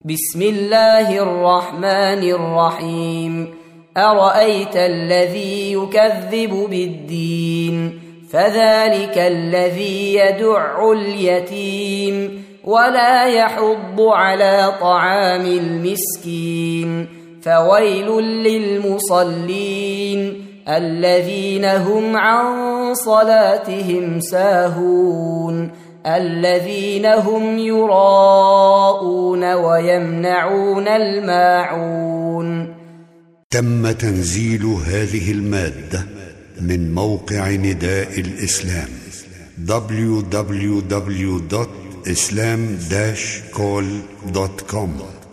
بسم الله الرحمن الرحيم. أرأيت الذي يكذب بالدين فذلك الذي يدع اليتيم ولا يحض على طعام المسكين فويل للمصلين الذين هم عن صلاتهم ساهون الذين هم يراءون ويمنعون الماعون. تم تنزيل هذه المادة من موقع نداء الإسلام www.islam-call.com